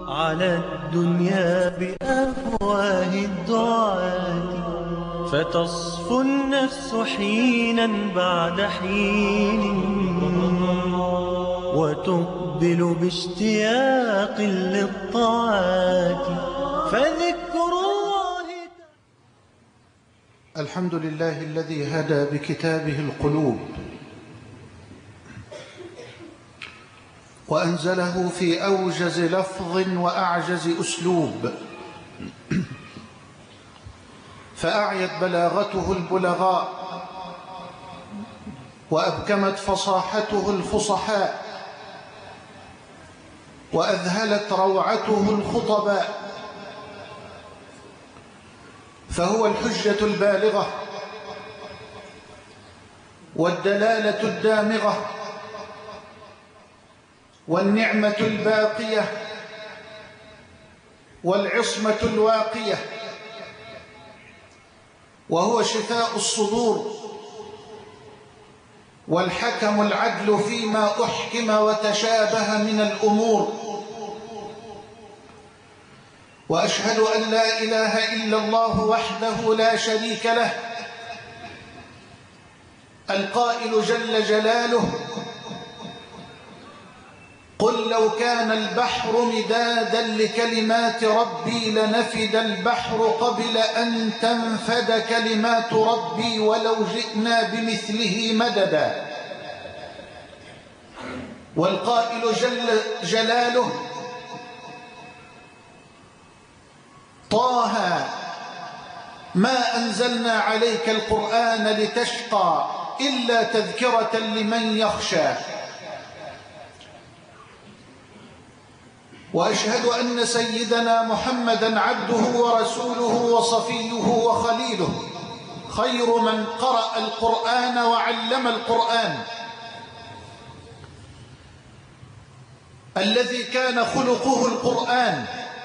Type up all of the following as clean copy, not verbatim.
على الدنيا بأفواه الدعاة، فتصفو النفس حينا بعد حين، وتقبل باشتياق للطاعات، فذكر الله. الحمد لله الذي هدى بكتابه القلوب وأنزله في أوجز لفظ وأعجز أسلوب، فأعيت بلاغته البلغاء وأبكمت فصاحته الفصحاء وأذهلت روعته الخطباء، فهو الحجة البالغة والدلالة الدامغة والنعمة الباقية والعصمة الواقية، وهو شفاء الصدور والحكم العدل فيما أحكم وتشابه من الأمور. وأشهد أن لا إله إلا الله وحده لا شريك له، القائل جل جلاله: قل لو كان البحر مدادا لكلمات ربي لنفد البحر قبل أن تنفد كلمات ربي ولو جئنا بمثله مددا. والقائل جل جلاله: طه ما أنزلنا عليك القرآن لتشقى إلا تذكرة لمن يخشى. وأشهد أن سيدنا محمدًا عبده ورسوله وصفيه وخليله، خير من قرأ القرآن وعلم القرآن، الذي كان خلقه القرآن،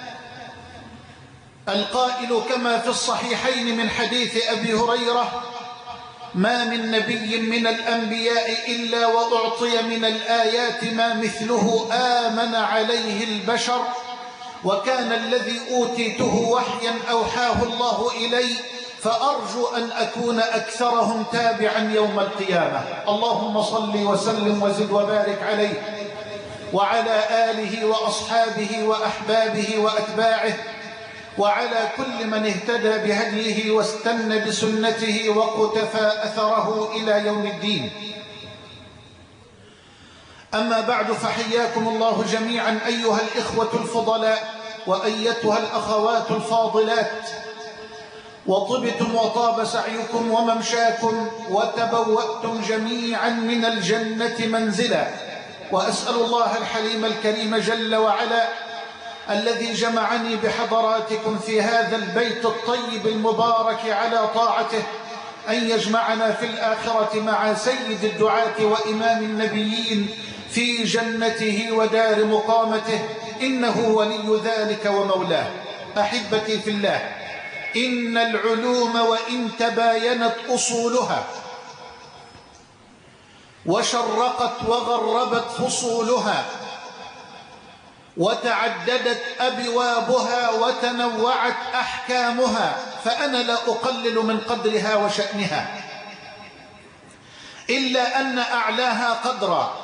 القائل كما في الصحيحين من حديث أبي هريرة: ما من نبي من الأنبياء إلا وأعطي من الآيات ما مثله آمن عليه البشر، وكان الذي أوتيته وحيا أوحاه الله إلي، فأرجو أن أكون أكثرهم تابعا يوم القيامة. اللهم صل وسلم وزد وبارك عليه وعلى آله وأصحابه وأحبابه وأتباعه وعلى كل من اهتدى بهديه واستنى بسنته وقتفى أثره إلى يوم الدين. أما بعد، فحياكم الله جميعا أيها الإخوة الفضلاء وأيتها الأخوات الفاضلات، وطبتم وطاب سعيكم وممشاكم وتبوأتم جميعا من الجنة منزلا. وأسأل الله الحليم الكريم جل وعلا الذي جمعني بحضراتكم في هذا البيت الطيب المبارك على طاعته أن يجمعنا في الآخرة مع سيد الدعاة وإمام النبيين في جنته ودار مقامته، إنه ولي ذلك ومولاه. أحبتي في الله، إن العلوم وإن تباينت أصولها وشرقت وغربت فصولها وتعددت أبوابها وتنوعت أحكامها، فأنا لا أقلل من قدرها وشأنها، إلا أن أعلاها قدرا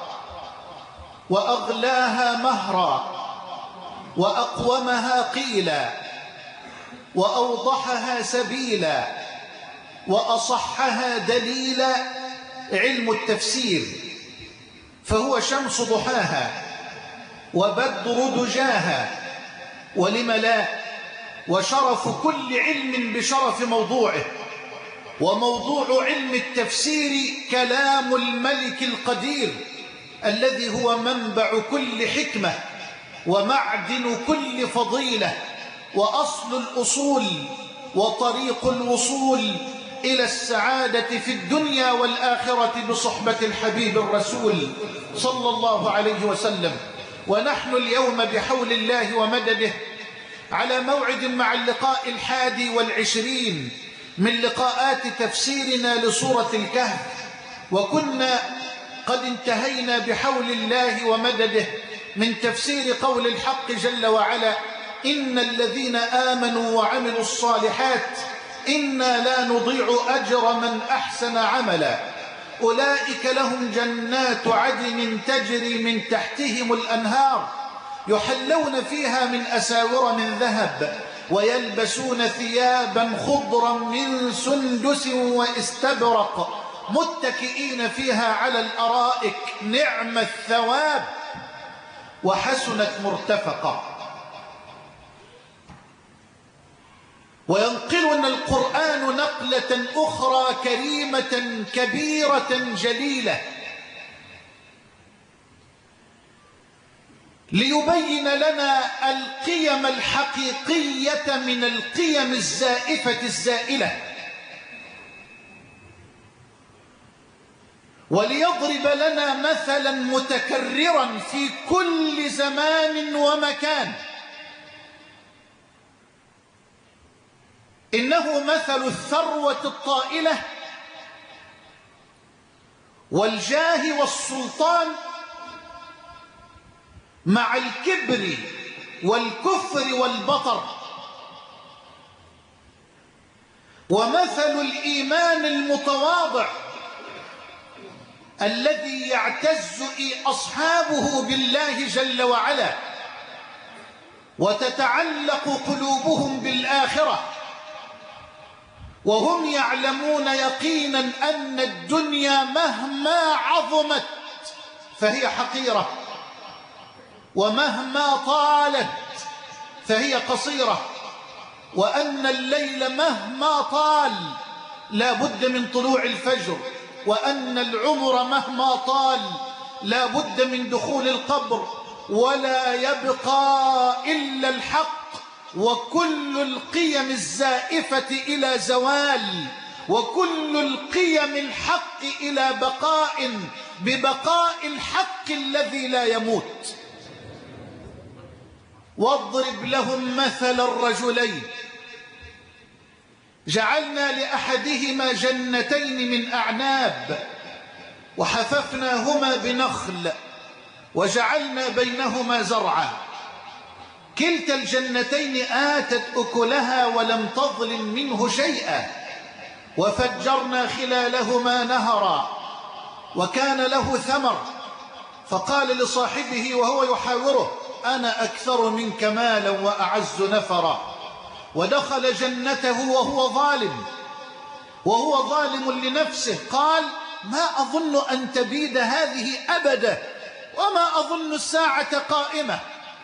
وأغلاها مهرا وأقومها قيلا وأوضحها سبيلا وأصحها دليلا علم التفسير، فهو شمس ضحاها وبدر دجاها، ولم لا، وشرف كل علم بشرف موضوعه. وموضوع علم التفسير كلام الملك القدير الذي هو منبع كل حكمة ومعدن كل فضيلة وأصل الأصول وطريق الوصول إلى السعادة في الدنيا والآخرة بصحبة الحبيب الرسول صلى الله عليه وسلم. ونحن اليوم بحول الله ومدده على موعد مع اللقاء 21 من لقاءات تفسيرنا لسورة الكهف، وكنا قد انتهينا بحول الله ومدده من تفسير قول الحق جل وعلا: إن الذين آمنوا وعملوا الصالحات إنا لا نضيع أجر من أحسن عملا أولئك لهم جنات عدن تجري من تحتهم الأنهار يحلون فيها من أساور من ذهب ويلبسون ثيابا خضرا من سندس واستبرق متكئين فيها على الأرائك نعم الثواب وحسنت مرتفقة. وينقلنا القرآن نقلة أخرى كريمة كبيرة جليلة ليبين لنا القيم الحقيقية من القيم الزائفة الزائلة، وليضرب لنا مثلا متكررا في كل زمان ومكان، إنه مثل الثروة الطائلة والجاه والسلطان مع الكبر والكفر والبطر، ومثل الإيمان المتواضع الذي يعتز أصحابه بالله جل وعلا وتتعلق قلوبهم بالآخرة، وهم يعلمون يقينا أن الدنيا مهما عظمت فهي حقيرة، ومهما طالت فهي قصيرة، وأن الليل مهما طال لا بد من طلوع الفجر، وأن العمر مهما طال لا بد من دخول القبر، ولا يبقى إلا الحق، وكل القيم الزائفة إلى زوال، وكل القيم الحق إلى بقاء ببقاء الحق الذي لا يموت. واضرب لهم مثل الرجلين جعلنا لأحدهما جنتين من أعناب وحففناهما بنخل وجعلنا بينهما زرعا كلتا الجنتين آتت أكلها ولم تظلم منه شيئا وفجرنا خلالهما نهرا وكان له ثمر فقال لصاحبه وهو يحاوره: أنا أكثر منك مالا وأعز نفرا. ودخل جنته وهو ظالم لنفسه، قال: ما أظن أن تبيد هذه أبدا وما أظن الساعة قائمة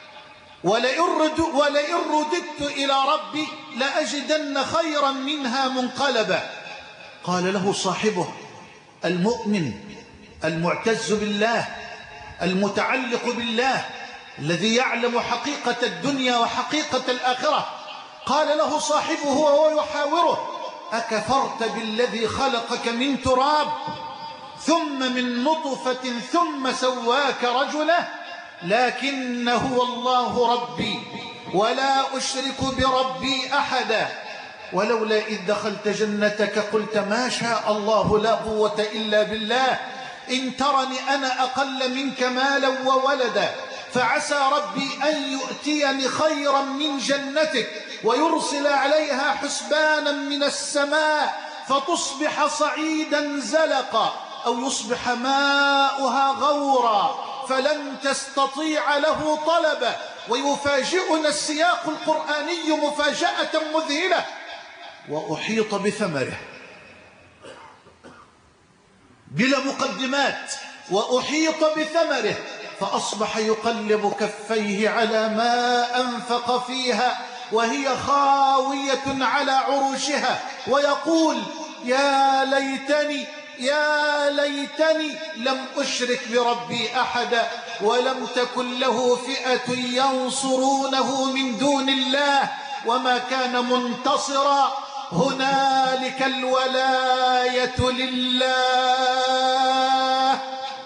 ولئن رددت إلى ربي لأجدن خيرا منها منقلبا. قال له صاحبه المؤمن المعتز بالله المتعلق بالله الذي يعلم حقيقة الدنيا وحقيقة الآخرة، قال له صاحبه وهو يحاوره: أكفرت بالذي خلقك من تراب ثم من نطفة ثم سواك رجلا لكن هو الله ربي ولا أشرك بربي أحدا ولولا إذ دخلت جنتك قلت ما شاء الله لا قوة إلا بالله إن ترني أنا أقل منك مالا وولدا فعسى ربي أن يؤتيني خيرا من جنتك ويرسل عليها حسبانا من السماء فتصبح صعيدا زلقا أو يصبح ماؤها غورا فلن تستطيع له طلبا. ويفاجئنا السياق القرآني مفاجأة مذهلة: وأحيط بثمره، بلا مقدمات، وأحيط بثمره فأصبح يقلب كفيه على ما أنفق فيها وهي خاوية على عروشها ويقول: يا ليتني لم أشرك بربي أحدا ولم تكن له فئة ينصرونه من دون الله وما كان منتصرا هنالك الولاية لله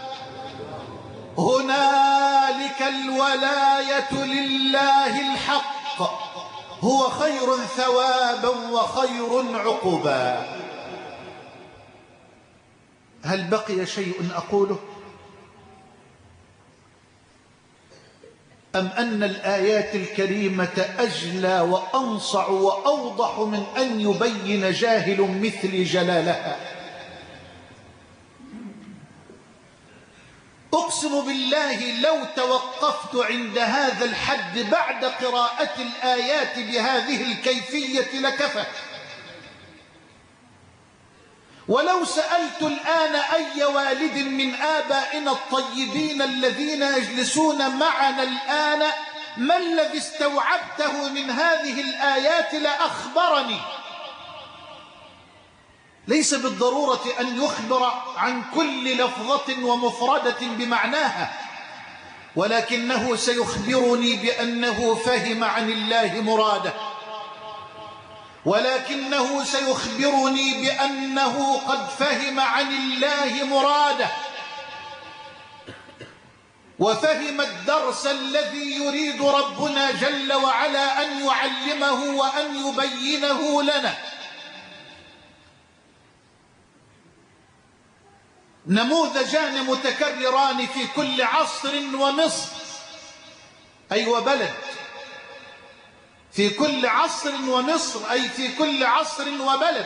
هنالك الولاية لله الحق هو خير ثوابا وخير عقبا. هل بقي شيء أقوله؟ أم أن الآيات الكريمة أجلى وأنصع وأوضح من أن يبين جاهل مثل جلالها؟ أقسم بالله لو توقفت عند هذا الحد بعد قراءة الآيات بهذه الكيفية لكفى. ولو سألت الآن أي والد من آبائنا الطيبين الذين يجلسون معنا الآن ما الذي استوعبته من هذه الآيات لأخبرني. ليس بالضرورة أن يخبر عن كل لفظة ومفردة بمعناها، ولكنه سيخبرني بأنه فهم عن الله مراده، ولكنه سيخبرني بأنه قد فهم عن الله مراده وفهم الدرس الذي يريد ربنا جل وعلا أن يعلمه وأن يبينه لنا. نموذجان متكرران في كل عصر ومصر، أي وبلد، في كل عصر ومصر أي في كل عصر وبلد،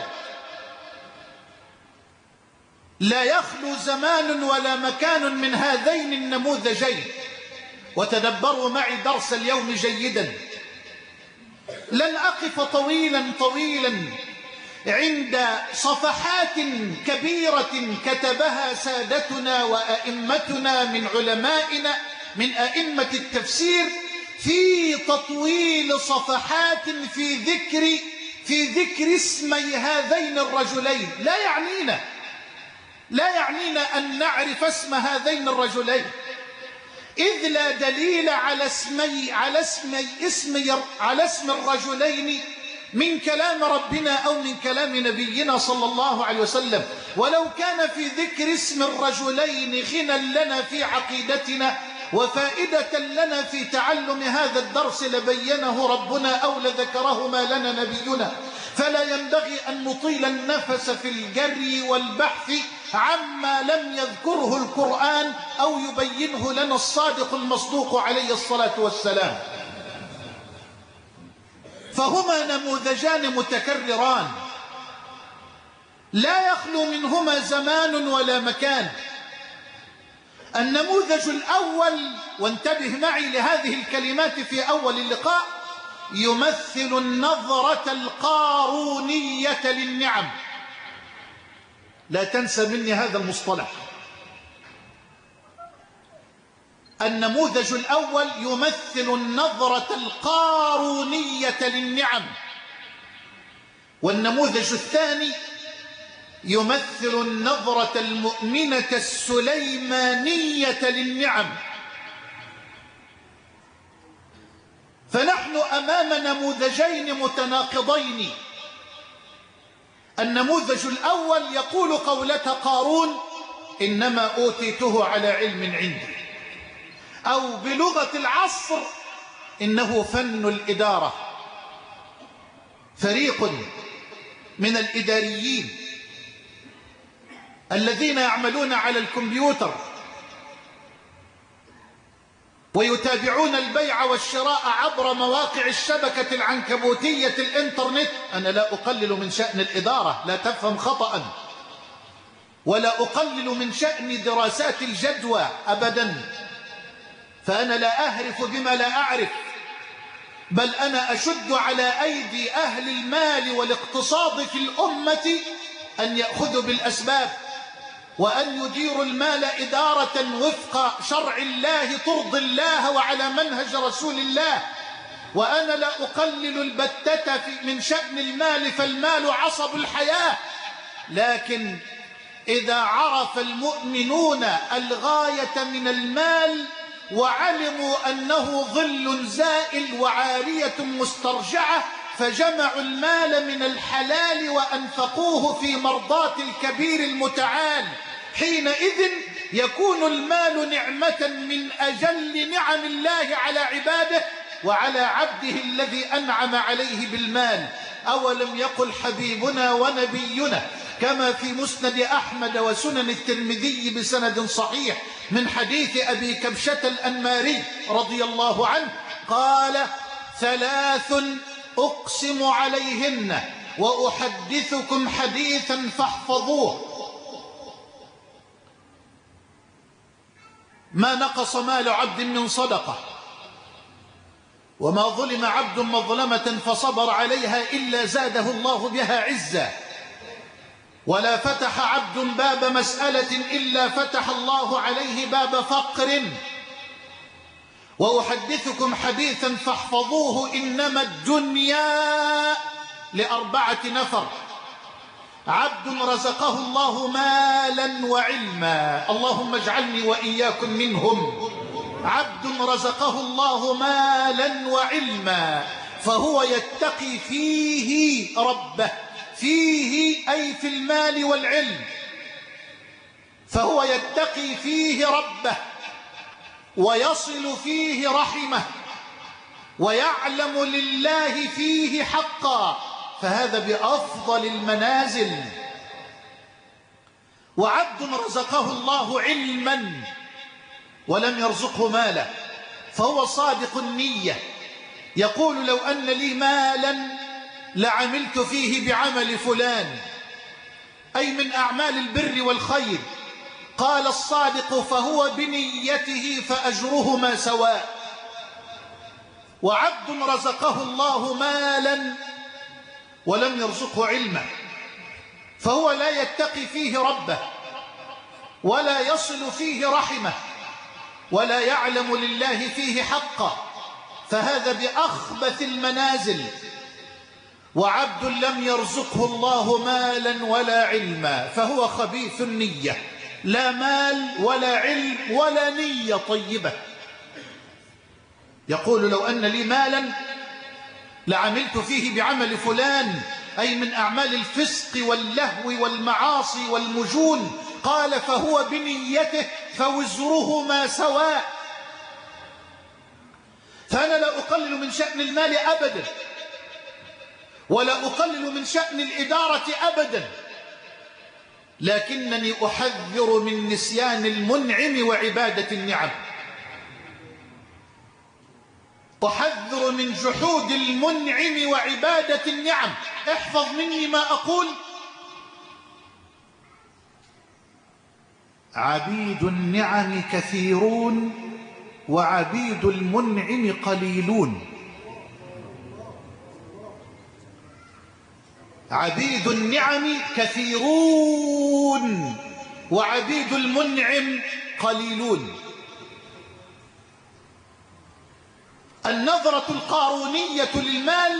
لا يخلو زمان ولا مكان من هذين النموذجين. وتدبروا معي درس اليوم جيدا. لن أقف طويلا عند صفحات كبيرة كتبها سادتنا وأئمتنا من علمائنا من أئمة التفسير في تطويل صفحات في ذكر اسمي هذين الرجلين. لا يعنينا أن نعرف اسم هذين الرجلين، إذ لا دليل على اسم الرجلين من كلام ربنا أو من كلام نبينا صلى الله عليه وسلم. ولو كان في ذكر اسم الرجلين غنى لنا في عقيدتنا وفائدة لنا في تعلم هذا الدرس لبينه ربنا أو لذكرهما لنا نبينا. فلا ينبغي أن نطيل النفس في الجري والبحث عما لم يذكره القرآن أو يبينه لنا الصادق المصدوق عليه الصلاة والسلام. فهما نموذجان متكرران لا يخلو منهما زمان ولا مكان. النموذج الأول، وانتبه معي لهذه الكلمات في أول اللقاء، يمثل النظرة القارونية للنعم. لا تنسى مني هذا المصطلح. النموذج الأول يمثل النظرة القارونية للنعم، والنموذج الثاني يمثل النظرة المؤمنة السليمانية للنعم. فنحن أمام نموذجين متناقضين. النموذج الأول يقول قولة قارون: إنما أوتيته على علم عندي، أو بلغة العصر إنه فن الإدارة. فريق من الإداريين الذين يعملون على الكمبيوتر ويتابعون البيع والشراء عبر مواقع الشبكة العنكبوتية الإنترنت. أنا لا أقلل من شأن الإدارة، لا تفهم خطأ، ولا أقلل من شأن دراسات الجدوى أبدا، فأنا لا أهرف بما لا أعرف، بل أنا أشد على أيدي أهل المال والاقتصاد في الأمة أن يأخذوا بالأسباب وأن يديروا المال إدارة وفق شرع الله ترضي الله وعلى منهج رسول الله. وأنا لا أقلل البتة من شأن المال، فالمال عصب الحياة، لكن إذا عرف المؤمنون الغاية من المال وعلموا أنه ظل زائل وعارية مسترجعة فجمعوا المال من الحلال وأنفقوه في مرضاة الكبير المتعال، حينئذ يكون المال نعمة من أجل نعم الله على عباده وعلى عبده الذي أنعم عليه بالمال. أولم يقل حبيبنا ونبينا كما في مسند أحمد وسنن الترمذي بسند صحيح من حديث أبي كبشة الأنماري رضي الله عنه قال: 3 أقسم عليهن وأحدثكم حديثا فاحفظوه: ما نقص مال عبد من صدقة، وما ظلم عبد مظلمة فصبر عليها إلا زاده الله بها عزا، ولا فتح عبد باب مسألة إلا فتح الله عليه باب فقر. وأحدثكم حديثا فاحفظوه: إنما الدنيا ل4 نفر: عبد رزقه الله مالا وعلما، اللهم اجعلني وإياكم منهم. عبد رزقه الله مالا وعلما فهو يتقي فيه ربه، فيه أي في المال والعلم، فهو يتقي فيه ربه ويصل فيه رحمه ويعلم لله فيه حقا، فهذا بأفضل المنازل. وعبد رزقه الله علما ولم يرزقه مالا فهو صادق النية، يقول: لو أن لي مالا لعملت فيه بعمل فلان، أي من أعمال البر والخير. قال الصادق: فهو بنيته فأجرهما سواء. وعبد رزقه الله مالا ولم يرزقه علما فهو لا يتقي فيه ربه ولا يصل فيه رحمه ولا يعلم لله فيه حقا، فهذا بأخبث المنازل. وعبد لم يرزقه الله مالا ولا علما فهو خبيث النية، لا مال ولا علم ولا نية طيبة. يقول: لو أن لي مالا لعملت فيه بعمل فلان، أي من أعمال الفسق واللهو والمعاصي والمجون. قال: فهو بنيته فوزرهما سواء. فأنا لا أقلل من شأن المال أبدا، ولا أقلل من شأن الإدارة أبدا، لكنني أحذر من نسيان المنعم وعبادة النعم، أحذر من جحود المنعم وعبادة النعم. احفظ مني ما أقول: عبيد النعم كثيرون وعبيد المنعم قليلون. عبيد النعم كثيرون وعبيد المنعم قليلون. النظرة القارونية للمال: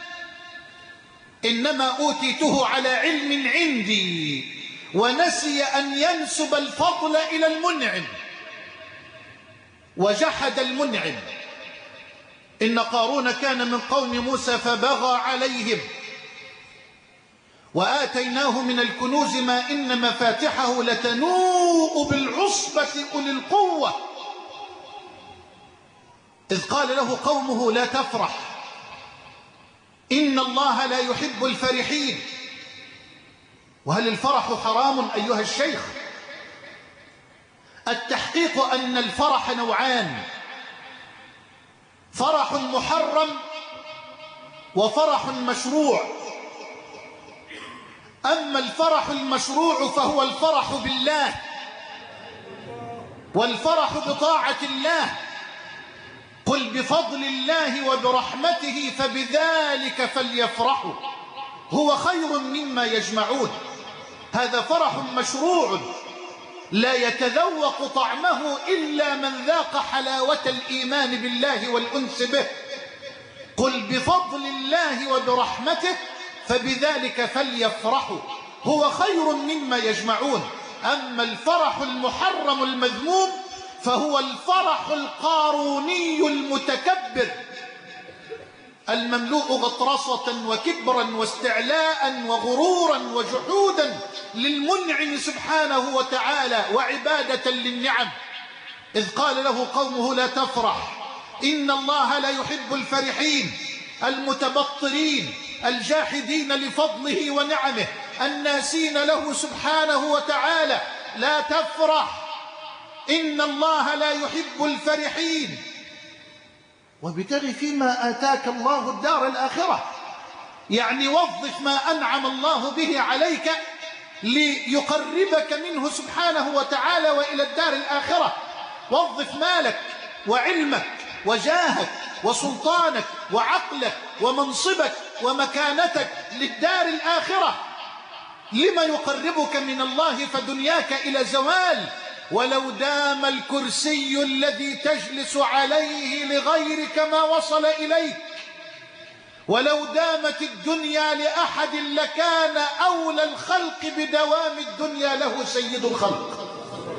إنما أوتيته على علم عندي، ونسي أن ينسب الفضل إلى المنعم وجحد المنعم. إن قارون كان من قوم موسى فبغى عليهم وآتيناه من الكنوز ما إن مفاتحه لتنوء بالعصبة أولي القوة، إذ قال له قومه: لا تفرح إن الله لا يحب الفرحين. وهل الفرح حرام أيها الشيخ؟ التحقيق أن الفرح نوعان: فرح محرم وفرح مشروع. أما الفرح المشروع فهو الفرح بالله والفرح بطاعة الله. قل بفضل الله وبرحمته فبذلك فليفرحوا هو خير مما يجمعون. هذا فرح مشروع لا يتذوق طعمه إلا من ذاق حلاوة الإيمان بالله والأنس به. قل بفضل الله وبرحمته فبذلك فليفرحوا هو خير مما يجمعون. أما الفرح المحرم المذموم فهو الفرح القاروني المتكبر المملوء غطرسة وكبرا واستعلاء وغرورا وجحودا للمنعم سبحانه وتعالى وعبادة للنعم، إذ قال له قومه: لا تفرح إن الله لا يحب الفرحين المتبطرين الجاحدين لفضله ونعمه الناسين له سبحانه وتعالى. لا تفرح، إن الله لا يحب الفرحين. وابتغ فيما آتاك الله الدار الآخرة، يعني وظف ما أنعم الله به عليك ليقربك منه سبحانه وتعالى وإلى الدار الآخرة. وظف مالك وعلمك وجاهك وسلطانك وعقلك ومنصبك ومكانتك للدار الآخرة، لما يقربك من الله، فدنياك إلى زوال. ولو دام الكرسي الذي تجلس عليه لغيرك ما وصل إليك، ولو دامت الدنيا لأحد لكان أولى الخلق بدوام الدنيا له سيد الخلق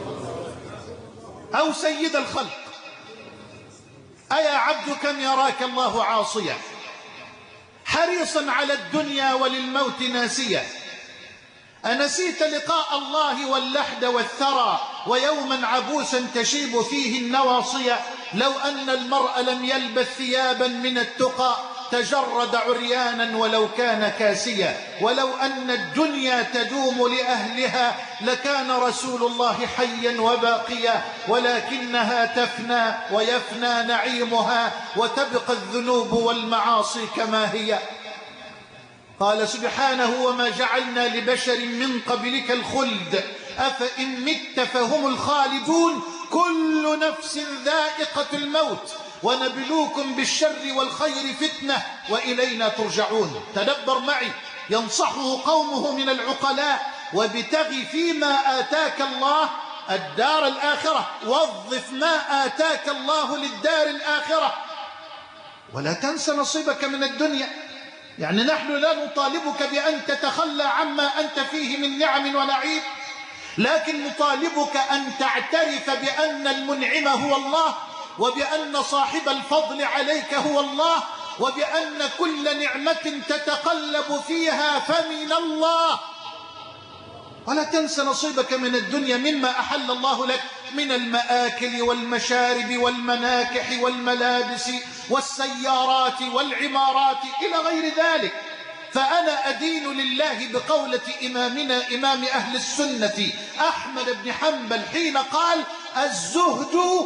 أو سيد الخلق. أيا عبد كم يراك الله عاصيا، حريصا على الدنيا وللموت ناسيا. أنسيت لقاء الله واللحد والثرى، ويوما عبوسا تشيب فيه النواصية. لو أن المرء لم يلبث ثيابا من التقى تجرد عريانا ولو كان كاسيا. ولو أن الدنيا تدوم لأهلها لكان رسول الله حيا وباقيا، ولكنها تفنى ويفنى نعيمها وتبقى الذنوب والمعاصي كما هي. قال سبحانه: وما جعلنا لبشر من قبلك الخلد أفإن مت فهم الخالدون كل نفس ذائقة الموت ونبلوكم بالشر والخير فتنة وإلينا ترجعون. تدبر معي، ينصحه قومه من العقلاء: وابتغ فيما آتاك الله الدار الآخرة، وظف ما آتاك الله للدار الآخرة، ولا تنس نصيبك من الدنيا. يعني نحن لا نطالبك بأن تتخلى عما أنت فيه من نعم ونعيم، لكن نطالبك أن تعترف بأن المنعم هو الله، وبأن صاحب الفضل عليك هو الله، وبأن كل نعمة تتقلب فيها فمن الله. ولا تنس نصيبك من الدنيا مما أحل الله لك من المآكل والمشارب والمناكح والملابس والسيارات والعمارات إلى غير ذلك. فأنا أدين لله بقولة إمامنا إمام أهل السنة أحمد بن حنبل حين قال: الزهد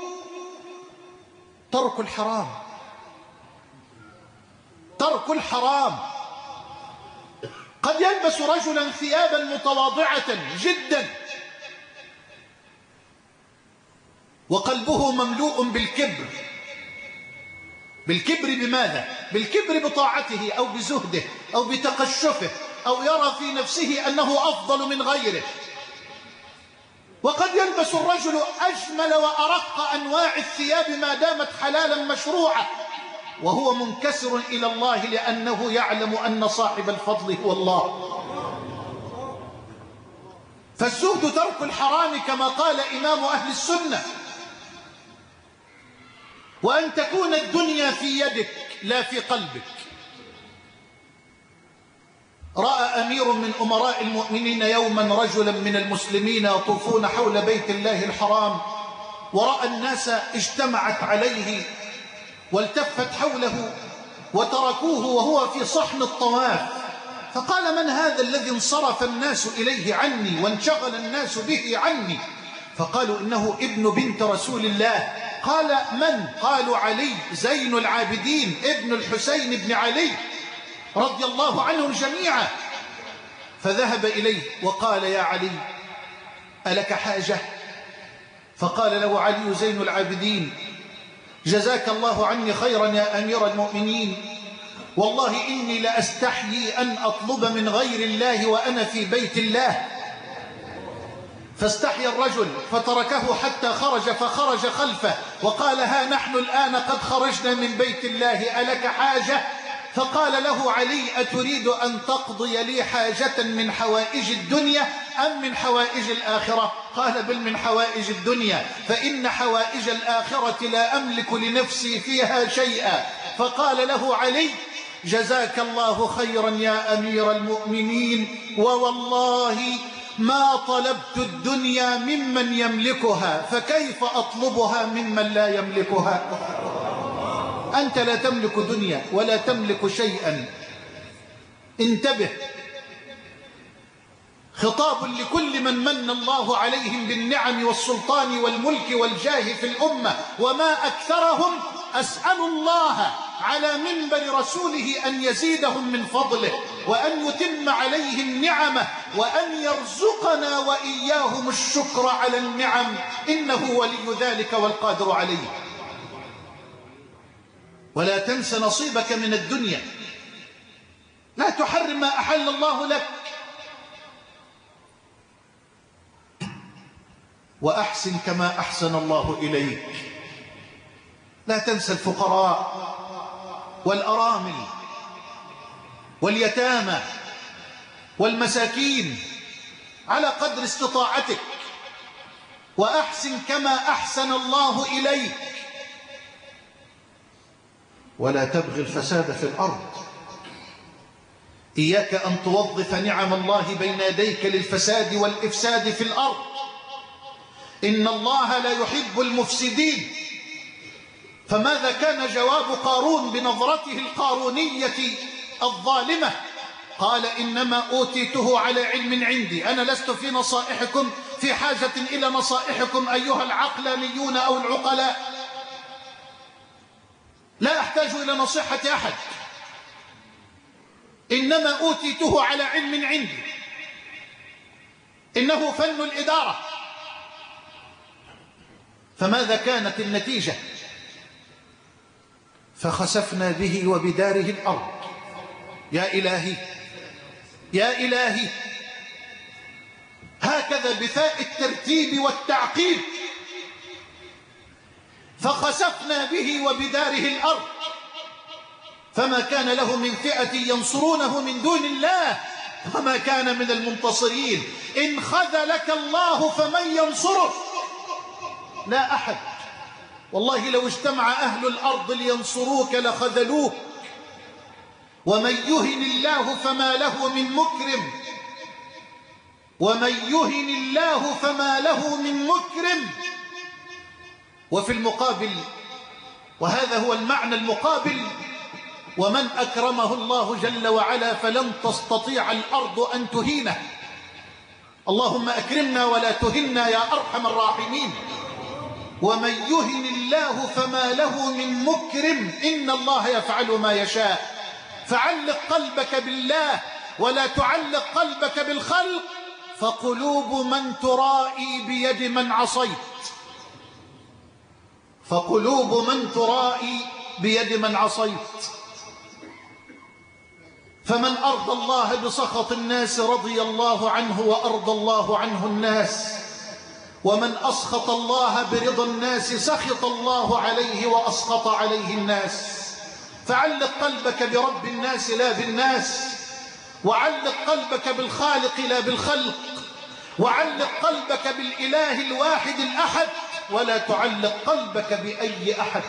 ترك الحرام. ترك الحرام. قد يلبس رجلا ثيابا متواضعة جدا وقلبه مملوء بالكبر. بالكبر بماذا؟ بالكبر بطاعته أو بزهده أو بتقشفه، أو يرى في نفسه أنه أفضل من غيره. وقد يلبس الرجل أجمل وأرق أنواع الثياب ما دامت حلالا مشروعة، وهو منكسر إلى الله لأنه يعلم أن صاحب الفضل هو الله. فالزهد ترك الحرام كما قال إمام أهل السنة، وأن تكون الدنيا في يدك لا في قلبك. رأى أمير من أمراء المؤمنين يوما رجلا من المسلمين يطوفون حول بيت الله الحرام، ورأى الناس اجتمعت عليه والتفت حوله وتركوه وهو في صحن الطواف، فقال: من هذا الذي انصرف الناس إليه عني وانشغل الناس به عني؟ فقالوا: إنه ابن بنت رسول الله. قال: من؟ قالوا: علي زين العابدين ابن الحسين بن علي رضي الله عنهم جميعا. فذهب إليه وقال: يا علي ألك حاجة؟ فقال له علي زين العابدين: جزاك الله عني خيرا يا أمير المؤمنين، والله إني لأستحيي أن أطلب من غير الله وأنا في بيت الله. فاستحيا الرجل فتركه حتى خرج، فخرج خلفه وقال: ها نحن الآن قد خرجنا من بيت الله، ألك حاجة؟ فقال له علي: أتريد أن تقضي لي حاجة من حوائج الدنيا أم من حوائج الآخرة؟ قال: بل من حوائج الدنيا، فإن حوائج الآخرة لا أملك لنفسي فيها شيئا. فقال له علي: جزاك الله خيرا يا أمير المؤمنين، ووالله ما طلبت الدنيا ممن يملكها، فكيف أطلبها ممن لا يملكها؟ أنت لا تملك دنيا ولا تملك شيئا. انتبه، خطاب لكل من من الله عليهم بالنعم والسلطان والملك والجاه في الأمة وما أكثرهم. أسأل الله على منبر رسوله أن يزيدهم من فضله وأن يتم عليهم نعمه وأن يرزقنا وإياهم الشكر على النعم، إنه ولي ذلك والقادر عليه. ولا تنس نصيبك من الدنيا، لا تحرم ما أحل الله لك، وأحسن كما أحسن الله إليك. لا تنسى الفقراء والأرامل واليتامى والمساكين على قدر استطاعتك، وأحسن كما أحسن الله إليك، ولا تبغي الفساد في الأرض. إياك أن توظف نعم الله بين يديك للفساد والإفساد في الأرض، إن الله لا يحب المفسدين. فماذا كان جواب قارون بنظرته القارونية الظالمة؟ قال إنما أوتيته على علم عندي، أنا لست في نصائحكم في حاجة إلى نصائحكم أيها العقلانيون أو العقلاء، لا أحتاج إلى نصيحة أحد، إنما أوتيته على علم عندي، إنه فن الإدارة. فماذا كانت النتيجة؟ فخسفنا به وبداره الأرض. يا إلهي يا إلهي، هكذا بفاء الترتيب والتعقيب. فخسفنا به وبداره الأرض فما كان له من فئة ينصرونه من دون الله وما كان من المنتصرين. إن خذلك الله فمن ينصره؟ لا أحد. والله لو اجتمع أهل الأرض لينصروك لخذلوك. ومن يهن الله فما له من مكرم، ومن يهن الله فما له من مكرم. وفي المقابل، وهذا هو المعنى المقابل، ومن أكرمه الله جل وعلا فلن تستطيع الأرض أن تهينه. اللهم أكرمنا ولا تهنا يا أرحم الراحمين. ومن يهن الله فما له من مكرم، إن الله يفعل ما يشاء. فعلق قلبك بالله ولا تعلق قلبك بالخلق، فقلوب من ترائي بيد من عصيت، فقلوب من ترائي بيد من عصيت. فمن أرضى الله بسخط الناس رضي الله عنه وأرضى الله عنه الناس، ومن أسخط الله برضا الناس سخط الله عليه وأسخط عليه الناس. فعلق قلبك برب الناس لا بالناس، وعلق قلبك بالخالق لا بالخلق، وعلق قلبك بالإله الواحد الأحد، ولا تعلق قلبك بأي أحد.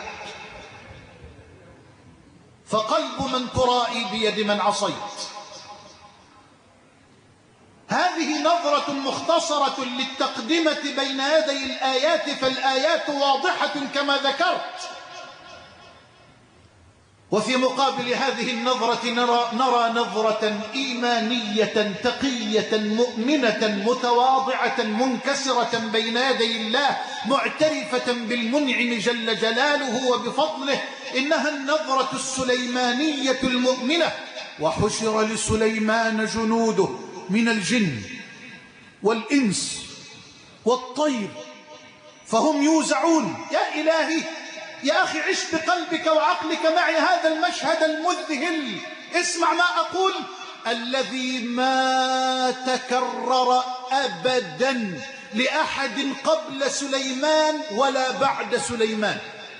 فقلب من ترائي بيد من عصيت. هذه نظرة مختصرة للتقدمة بين يدي الآيات، فالآيات واضحة كما ذكرت. وفي مقابل هذه النظرة نرى نظرة إيمانية تقية مؤمنة متواضعة منكسرة بين يدي الله، معترفة بالمنعم جل جلاله وبفضله. إنها النظرة السليمانية المؤمنة. وحشر لسليمان جنوده من الجن والإنس والطير فهم يوزعون. يا إلهي يا أخي، عش بقلبك وعقلك معي هذا المشهد المذهل. اسمع ما أقول: الذي ما تكرر أبدا لأحد قبل سليمان ولا بعد سليمان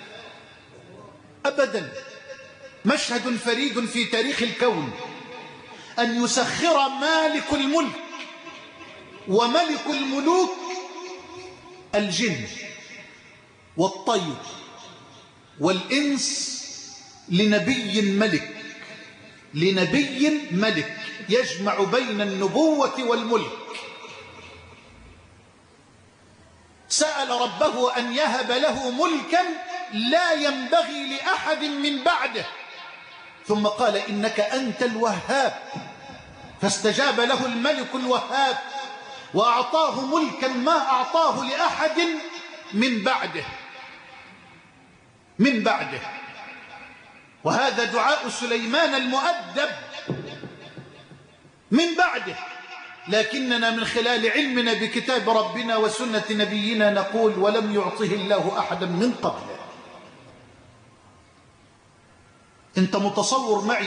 أبدا. مشهد فريد في تاريخ الكون، أن يسخر مالك الملك وملك الملوك الجن والطير والإنس لنبي ملك، لنبي ملك يجمع بين النبوة والملك. سأل ربه أن يهب له ملكا لا ينبغي لأحد من بعده، ثم قال إنك أنت الوهاب، فاستجاب له الملك الوهاب وأعطاه ملكا ما أعطاه لأحد من بعده. وهذا دعاء سليمان المؤدب من بعده. لكننا من خلال علمنا بكتاب ربنا وسنة نبينا نقول ولم يعطه الله أحدا من قبله. أنت متصور معي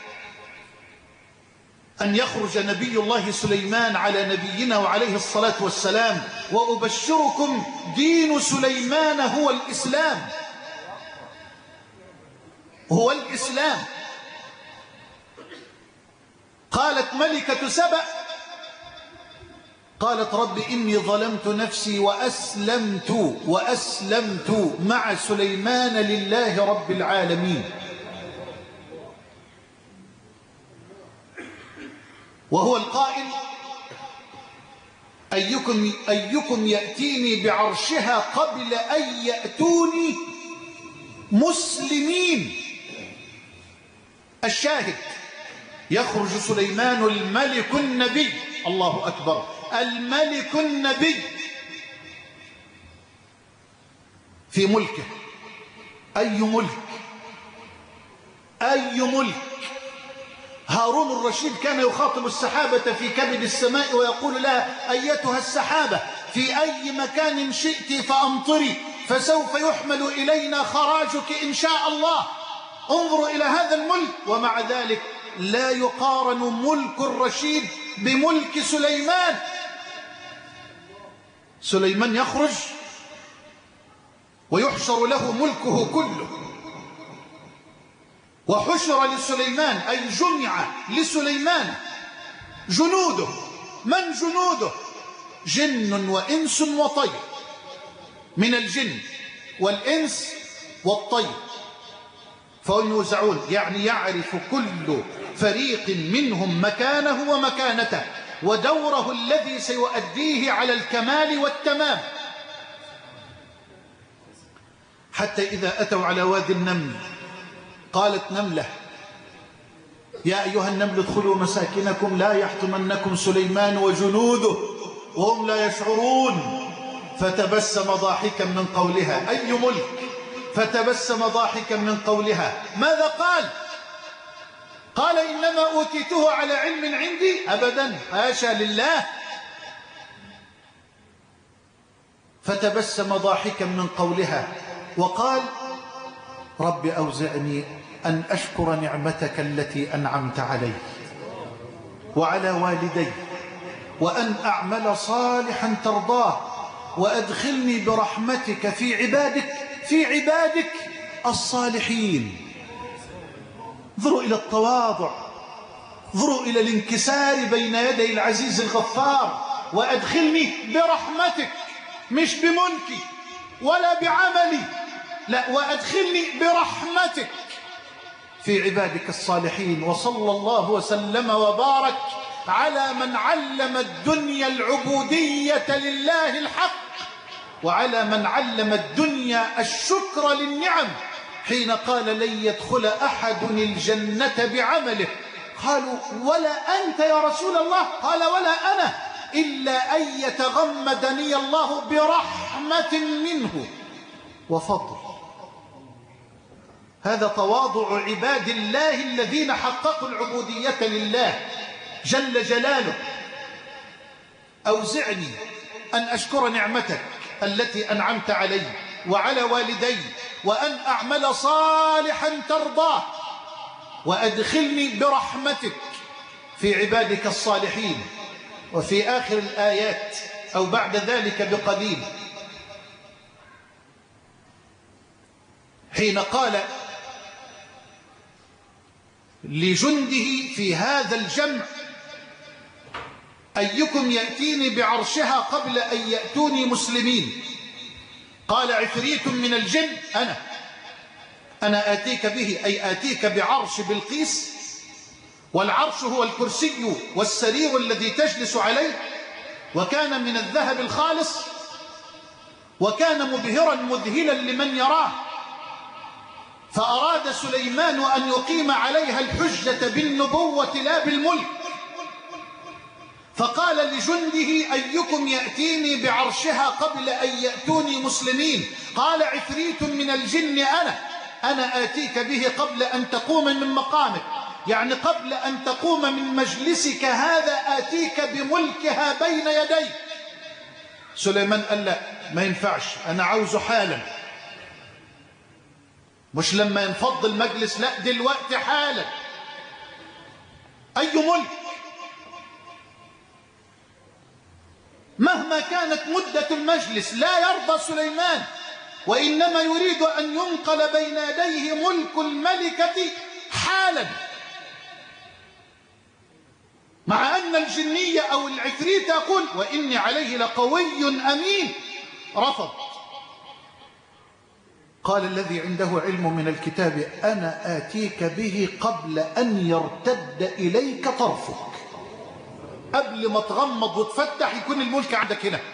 أن يخرج نبي الله سليمان على نبينا وعليه الصلاة والسلام وأبشركم دين سليمان هو الإسلام، هو الإسلام. قالت ملكة سبأ قالت رب إني ظلمت نفسي وأسلمت مع سليمان لله رب العالمين. وهو القائل أيكم يأتيني بعرشها قبل أن يأتوني مسلمين. الشاهد يخرج سليمان الملك النبي، الله أكبر، الملك النبي في ملكه. أي ملك. هارون الرشيد كان يخاطب السحابة في كبد السماء ويقول لها أيتها السحابة في أي مكان شئت فأمطري فسوف يحمل إلينا خراجك إن شاء الله. انظروا إلى هذا الملك، ومع ذلك لا يقارن ملك الرشيد بملك سليمان. سليمان يخرج ويحشر له ملكه كله. وحشر لسليمان أي جمع لسليمان جنوده. من جنوده؟ جن وإنس وطير، من الجن والإنس والطير، فهم يوزعون، يعني يعرف كل فريق منهم مكانه ومكانته ودوره الذي سيؤديه على الكمال والتمام. حتى إذا أتوا على وادي النمل قالت نملة يا أيها النمل ادخلوا مساكنكم لا يحطمنكم سليمان وجنوده وهم لا يشعرون. فتبسم ضاحكا من قولها. أي ملك؟ فتبسم ضاحكا من قولها. ماذا قال؟ قال إنما أوتيته على علم عندي؟ أبدا، حاشا لله. فتبسم ضاحكا من قولها وقال رب أوزعني أن أشكر نعمتك التي أنعمت علي وعلى والدي وأن أعمل صالحا ترضاه وأدخلني برحمتك في عبادك الصالحين. انظروا إلى التواضع، انظروا إلى الانكسار بين يدي العزيز الغفار. وأدخلني برحمتك، مش بملكي ولا بعملي، لا، وأدخلني برحمتك في عبادك الصالحين. وصلى الله وسلم وبارك على من علم الدنيا العبودية لله الحق، وعلى من علم الدنيا الشكر للنعم، حين قال لن يدخل أحد الجنة بعمله. قالوا ولا أنت يا رسول الله؟ قال ولا أنا، إلا أن يتغمدني الله برحمة منه وفضل. هذا تواضع عباد الله الذين حققوا العبودية لله جل جلاله. أوزعني أن أشكر نعمتك التي أنعمت علي وعلى والدي وأن أعمل صالحا ترضاه وأدخلني برحمتك في عبادك الصالحين. وفي آخر الآيات أو بعد ذلك بقليل حين قال لجنده في هذا الجمع أيكم يأتيني بعرشها قبل أن يأتوني مسلمين، قال عفريت من الجن أنا آتيك به، أي آتيك بعرش بلقيس. والعرش هو الكرسي والسرير الذي تجلس عليه، وكان من الذهب الخالص، وكان مبهرا مذهلا لمن يراه. فأراد سليمان أن يقيم عليها الحجة بالنبوة لا بالملك، فقال لجنده: أيكم يأتيني بعرشها قبل أن يأتوني مسلمين؟ قال: عفريت من الجن أنا آتيك به قبل أن تقوم من مقامك، يعني قبل أن تقوم من مجلسك هذا آتيك بملكها بين يديك. سليمان قال: لا، ما ينفعش، أنا عاوزه حالا، مش لما ينفض المجلس، لا، دلوقتي حالا. أي ملك مهما كانت مدة المجلس لا يرضى سليمان، وإنما يريد أن ينقل بين يديه ملك الملكة حالا، مع أن الجنية أو العفريت يقول: وإني عليه لقوي أمين. رفض. قال: الذي عنده علم من الكتاب أنا آتيك به قبل أن يرتد إليك طرفك. قبل ما تغمض وتفتح يكون الملك عندك هنا.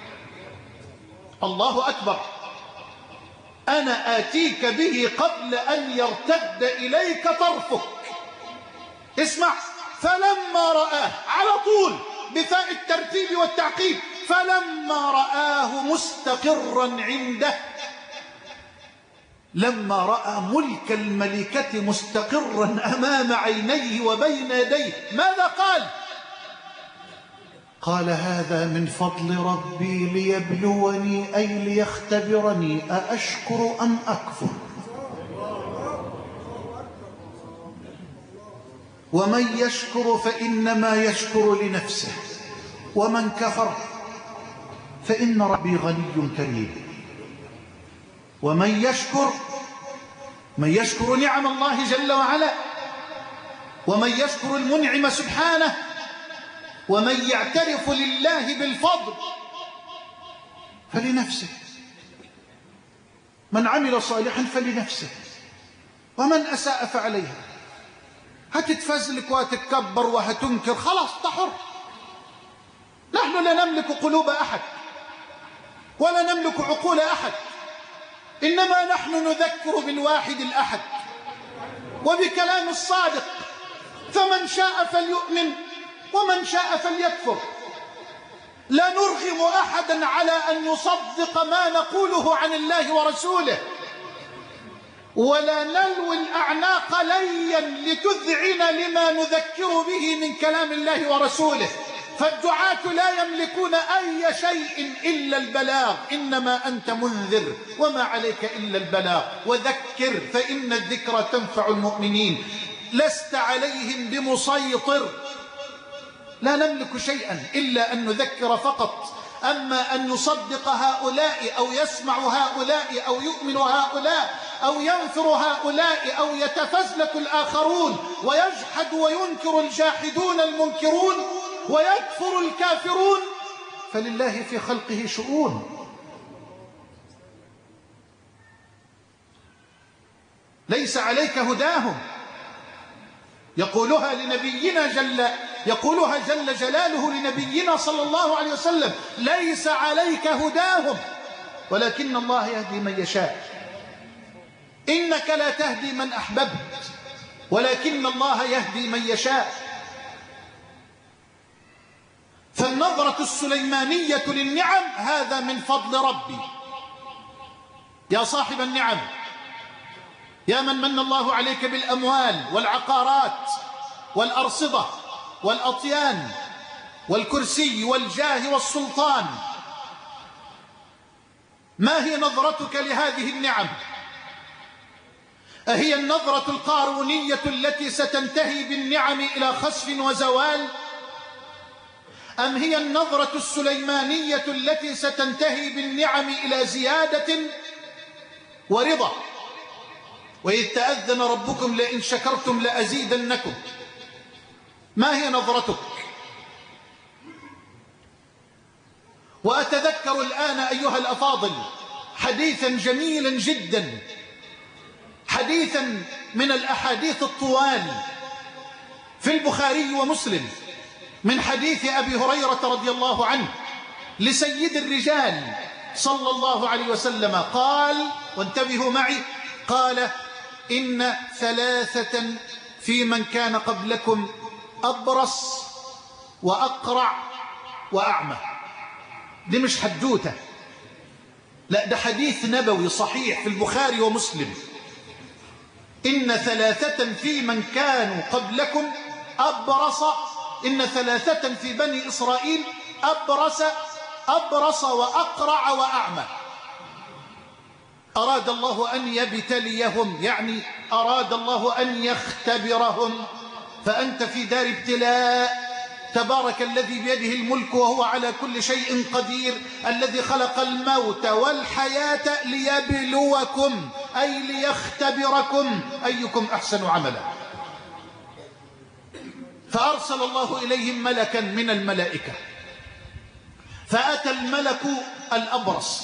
الله أكبر. أنا آتيك به قبل أن يرتد إليك طرفك. اسمع: فلما رآه، على طول بفاء الترتيب والتعقيب، فلما رآه مستقرا عنده، لما رأى ملك الملكة مستقرا أمام عينيه وبين يديه، ماذا قال؟ قال: هذا من فضل ربي ليبلوني، أي ليختبرني أأشكر أم أكفر. ومن يشكر فإنما يشكر لنفسه، ومن كفر فإن ربي غني كريم. ومن يشكر، من يشكر نعم الله جل وعلا، ومن يشكر المنعم سبحانه، ومن يعترف لله بالفضل فلنفسه. من عمل صالحا فلنفسه، ومن أساء فعليها. هتتفزلك وهتتكبر وهتنكر، خلاص تحر. نحن لا نملك قلوب أحد ولا نملك عقول أحد، إنما نحن نذكر بالواحد الأحد وبكلام الصادق. فمن شاء فليؤمن ومن شاء فليكفر. لا نرغم أحدا على أن يصدق ما نقوله عن الله ورسوله، ولا نلوي الأعناق ليا لتذعن لما نذكر به من كلام الله ورسوله. فالدعاة لا يملكون أي شيء إلا البلاغ، إنما أنت منذر وما عليك إلا البلاغ، وذكر فإن الذكرى تنفع المؤمنين. لست عليهم بمسيطر. لا نملك شيئا إلا أن نذكر فقط. أما أن يصدق هؤلاء أو يسمع هؤلاء أو يؤمن هؤلاء أو ينفر هؤلاء أو يتفزلك الآخرون ويجحد وينكر الجاحدون المنكرون ويكفر الكافرون، فلله في خلقه شؤون. ليس عليك هداهم. يقولها جل جلاله لنبينا صلى الله عليه وسلم: ليس عليك هداهم ولكن الله يهدي من يشاء. إنك لا تهدي من أحببت ولكن الله يهدي من يشاء. فالنظرة السليمانية للنعم هذا من فضل ربي. يا صاحب النعم، يا من الله عليك بالأموال والعقارات والأرصدة والأطيان والكرسي والجاه والسلطان، ما هي نظرتك لهذه النعم؟ أهي النظرة القارونية التي ستنتهي بالنعم إلى خسف وزوال، أم هي النظرة السليمانية التي ستنتهي بالنعم إلى زيادة ورضا؟ وإذ تأذن ربكم لئن شكرتم لأزيدنكم. ما هي نظرتك؟ وأتذكر الآن أيها الأفاضل حديثا جميلا جدا، حديثا من الأحاديث الطوال في البخاري ومسلم، من حديث أبي هريرة رضي الله عنه لسيد الرجال صلى الله عليه وسلم قال، وانتبهوا معي، قال: إن ثلاثة في من كان قبلكم: أبرص وأقرع وأعمى. دي مش حدوتة، لا ده حديث نبوي صحيح في البخاري ومسلم. إن ثلاثة في من كانوا قبلكم أبرص، إن ثلاثة في بني إسرائيل أبرص وأقرع وأعمى. أراد الله أن يبتليهم، يعني أراد الله أن يختبرهم. فأنت في دار ابتلاء. تبارك الذي بيده الملك وهو على كل شيء قدير، الذي خلق الموت والحياة ليبلوكم، أي ليختبركم أيكم أحسن عملا. فأرسل الله إليهم ملكا من الملائكة، فأتى الملك الأبرص،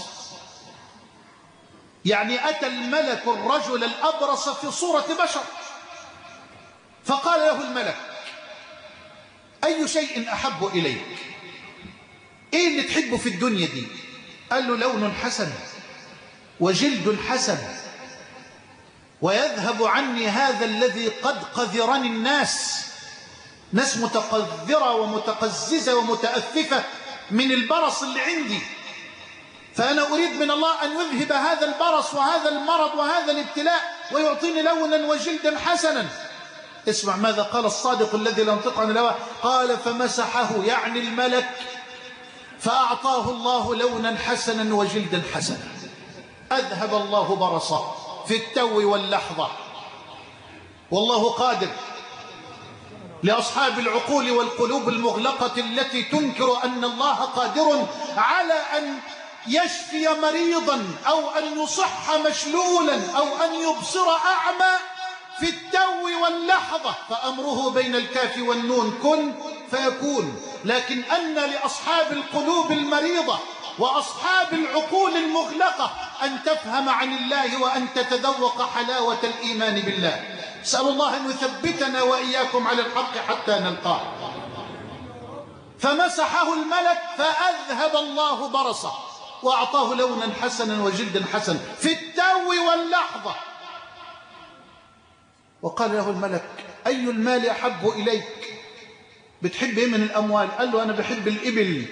يعني أتى الملك الرجل الأبرص في صورة بشر. فقال له الملك: أي شيء أحب إليك؟ إيه اللي تحبه في الدنيا دي؟ قال له: لون حسن وجلد حسن، ويذهب عني هذا الذي قد قذرني الناس، ناس متقذرة ومتقززة ومتأففة من البرص اللي عندي، فأنا أريد من الله أن يذهب هذا البرص وهذا المرض وهذا الابتلاء ويعطيني لونا وجلدا حسنا. اسمع ماذا قال الصادق الذي لا ينطق عن الهوى، قال: فمسحه، يعني الملك، فأعطاه الله لونا حسنا وجلدا حسنا. أذهب الله برصه في التو واللحظة. والله قادر. لأصحاب العقول والقلوب المغلقة التي تنكر أن الله قادر على أن يشفي مريضا أو أن يصح مشلولا أو أن يبصر أعمى في التو واللحظة، فأمره بين الكاف والنون، كن فيكون. لكن أن لأصحاب القلوب المريضة وأصحاب العقول المغلقة أن تفهم عن الله وأن تتذوق حلاوة الإيمان بالله. أسأل الله أن يثبتنا وإياكم على الحق حتى نلقاه. فمسحه الملك فأذهب الله برصه وأعطاه لونا حسنا وجلدا حسنا في التو واللحظة. وقال له الملك: أي المال أحب إليك؟ بتحب إيه من الأموال؟ قال له: أنا بحب الإبل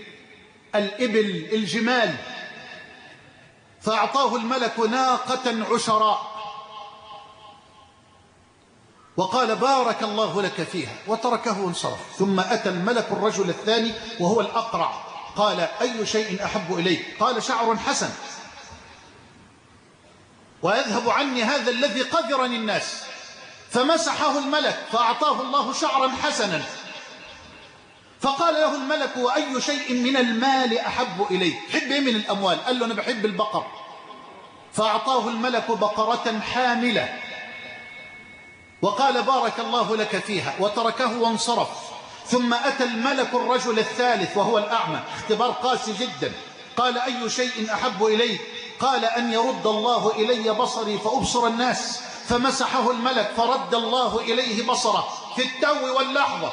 الجمال. فأعطاه الملك ناقة عشراء وقال: بارك الله لك فيها، وتركه وانصرف. ثم أتى الملك الرجل الثاني وهو الأقرع، قال: أي شيء أحب إليك؟ قال: شعر حسن، ويذهب عني هذا الذي قذرني الناس. فمسحه الملك فأعطاه الله شعرا حسنا. فقال له الملك: وأي شيء من المال أحب إليك؟ تحب إيه من الأموال؟ قال له: أنا بحب البقر. فأعطاه الملك بقرة حاملة وقال: بارك الله لك فيها، وتركه وانصرف. ثم أتى الملك الرجل الثالث وهو الأعمى، اختبار قاسي جدا. قال: أي شيء أحب إليك؟ قال: أن يرد الله إلي بصري فأبصر الناس. فمسحه الملك فرد الله إليه بصره في التو واللحظة.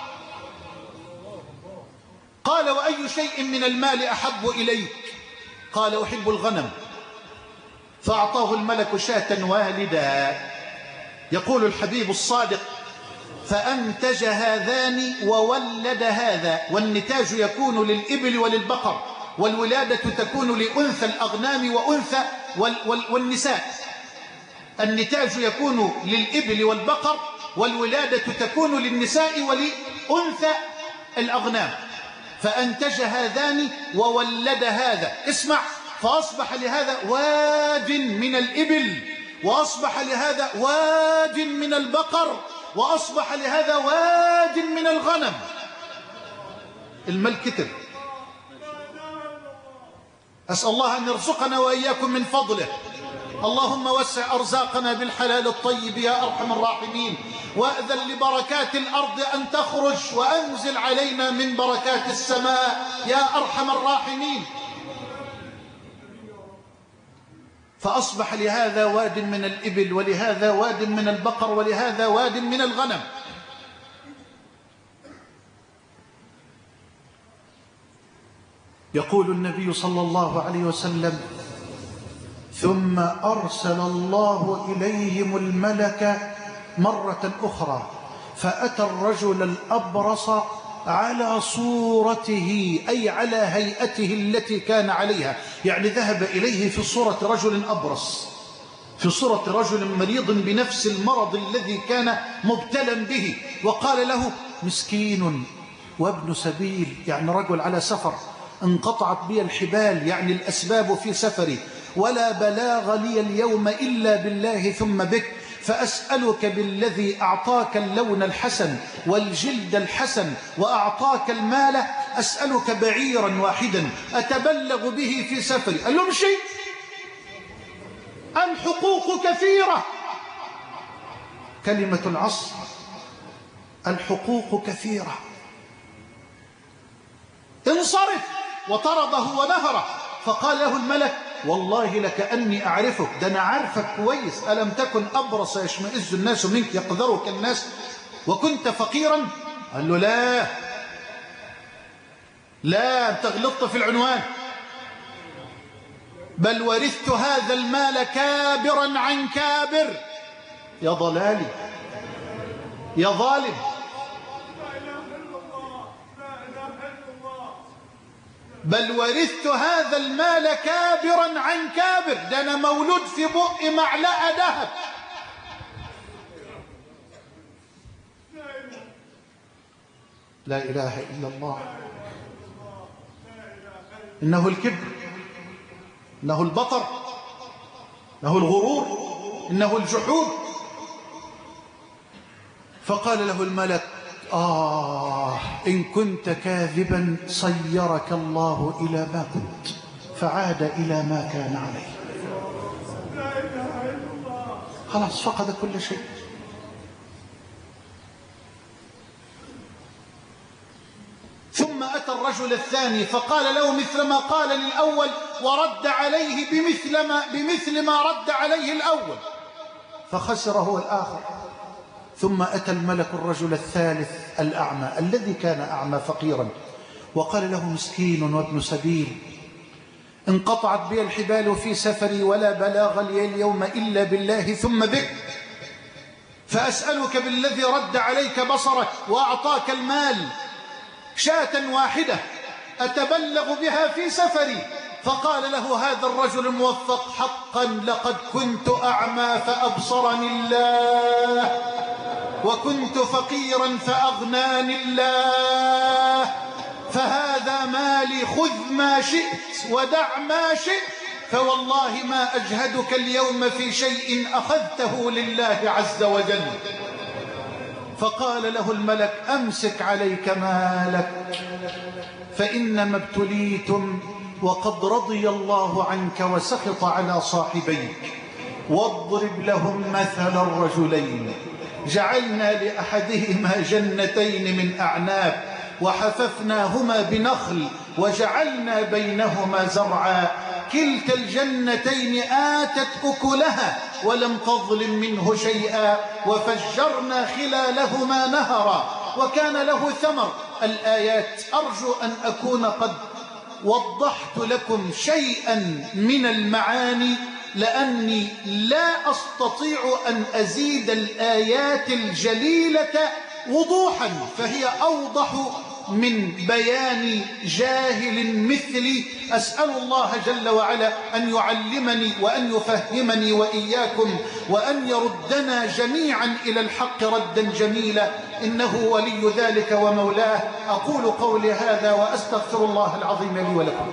قال: وأي شيء من المال أحب إليك؟ قال: أحب الغنم. فأعطاه الملك شاة والدا. يقول الحبيب الصادق: فأنتج هذان وولد هذا. والنتاج يكون للإبل وللبقر، والولادة تكون لأنثى الأغنام وأنثى والنساء. النتاج يكون للإبل والبقر، والولادة تكون للنساء ولأنثى الأغنام. فأنتج هذان وولد هذا. اسمع: فأصبح لهذا واد من الإبل، وأصبح لهذا واد من البقر، وأصبح لهذا واد من الغنم. المال كتر. أسأل الله أن يرزقنا وإياكم من فضله. اللهم وسع أرزاقنا بالحلال الطيب يا أرحم الراحمين، وأذن لبركات الأرض أن تخرج، وأنزل علينا من بركات السماء يا أرحم الراحمين. فأصبح لهذا واد من الإبل، ولهذا واد من البقر، ولهذا واد من الغنم. يقول النبي صلى الله عليه وسلم: ثم أرسل الله إليهم الملك مرة أخرى، فأتى الرجل الأبرص على صورته، أي على هيئته التي كان عليها، يعني ذهب إليه في صورة رجل أبرص، في صورة رجل مريض بنفس المرض الذي كان مبتلا به، وقال له مسكين وابن سبيل، يعني رجل على سفر، انقطعت بي الحبال، يعني الأسباب في سفري، ولا بلاغ لي اليوم إلا بالله ثم بك، فأسألك بالذي أعطاك اللون الحسن والجلد الحسن وأعطاك المال، أسألك بعيرا واحدا أتبلغ به في سفري. قال له امشي، الحقوق كثيرة، كلمة العصر، الحقوق كثيرة. انصرف، وطرده ونهره. فقال له الملك والله لكأني أعرفك، ده أنا عارفك كويس، ألم تكن أبرص يشمئز الناس منك يقدرك الناس وكنت فقيرا؟ قال له لا أنت غلطت في العنوان، بل ورثت هذا المال كابرا عن كابر. يا ضلالي يا ظالم، بل ورثت هذا المال كابرا عن كابر، ده أنا مولود في بق معلقة ذهب. لا إله إلا الله. إنه الكبر، إنه البطر، إنه الغرور، إنه الجحود. فقال له الملك إن كنت كاذبا صيرك الله إلى ما كنت، فعاد إلى ما كان عليه. خلاص فقد كل شيء. ثم أتى الرجل الثاني فقال له مثل ما قال للأول، ورد عليه بمثل ما رد عليه الأول، فخسر هو الآخر. ثم أتى الملك الرجل الثالث الأعمى الذي كان أعمى فقيرا، وقال له مسكين وابن سبيل، انقطعت بي الحبال في سفري، ولا بلاغ لي اليوم إلا بالله ثم بك، فأسألك بالذي رد عليك بصرك وأعطاك المال، شاة واحدة أتبلغ بها في سفري. فقال له هذا الرجل الموفق حقا لقد كنت أعمى فأبصرني الله، وكنت فقيرا فأغناني الله، فهذا مالي، خذ ما شئت ودع ما شئت، فوالله ما أجهدك اليوم في شيء أخذته لله عز وجل. فقال له الملك أمسك عليك مالك، فإنما ابتليتم وقد رضي الله عنك وسخط على صاحبيك، واضرب لهم مثل الرجلين جعلنا لأحدهما جنتين من أعناب وحففناهما بنخل وجعلنا بينهما زرعا، كلتا الجنتين آتت أكلها ولم تظلم منه شيئا، وفجرنا خلالهما نهرا وكان له ثمر. الآيات أرجو أن أكون قد وضحت لكم شيئا من المعاني، لأني لا أستطيع أن أزيد الآيات الجليلة وضوحا، فهي أوضح من بيان جاهل مثلي. أسأل الله جل وعلا أن يعلمني وأن يفهمني وإياكم، وأن يردنا جميعا إلى الحق ردا جميلا، إنه ولي ذلك ومولاه. أقول قولي هذا وأستغفر الله العظيم لي ولكم.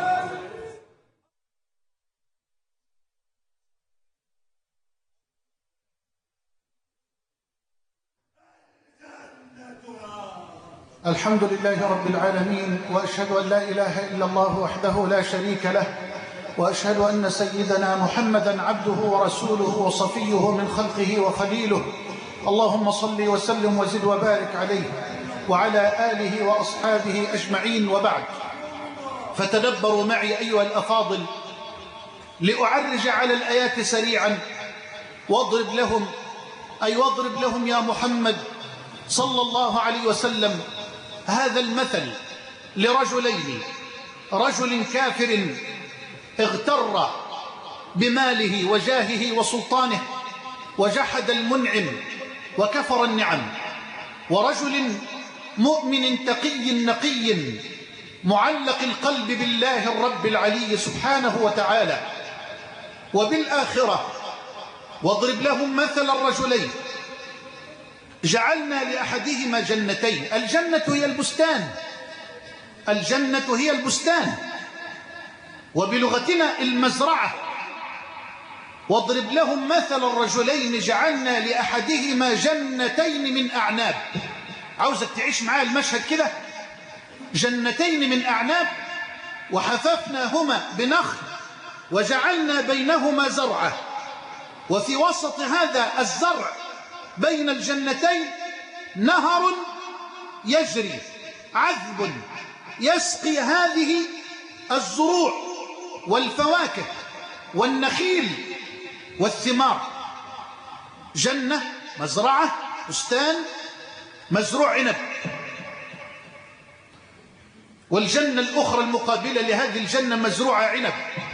الحمد لله رب العالمين، وأشهد أن لا إله إلا الله وحده لا شريك له، وأشهد أن سيدنا محمدا عبده ورسوله وصفيه من خلقه وخليله. اللهم صل وسلم وزد وبارك عليه وعلى آله وأصحابه أجمعين، وبعد، فتدبروا معي أيها الأفاضل لأعرج على الآيات سريعا، واضرب لهم يا محمد صلى الله عليه وسلم هذا المثل لرجلين، رجل كافر اغتر بماله وجاهه وسلطانه وجحد المنعم وكفر النعم، ورجل مؤمن تقي نقي معلق القلب بالله الرب العلي سبحانه وتعالى وبالآخرة. واضرب لهم مثل الرجلين جعلنا لأحدهما جنتين. الجنة هي البستان، الجنة هي البستان، وبلغتنا المزرعة. واضرب لهم مثل الرجلين جعلنا لأحدهما جنتين من أعناب. عاوزك تعيش معايا المشهد كده، جنتين من أعناب وحففناهما بنخل وجعلنا بينهما زرعا، وفي وسط هذا الزرع بين الجنتين نهر يجري عذب يسقي هذه الزروع والفواكه والنخيل والثمار. جنة، مزرعة، بستان، مزروع عنب. والجنة الأخرى المقابلة لهذه الجنة مزروعة عنب،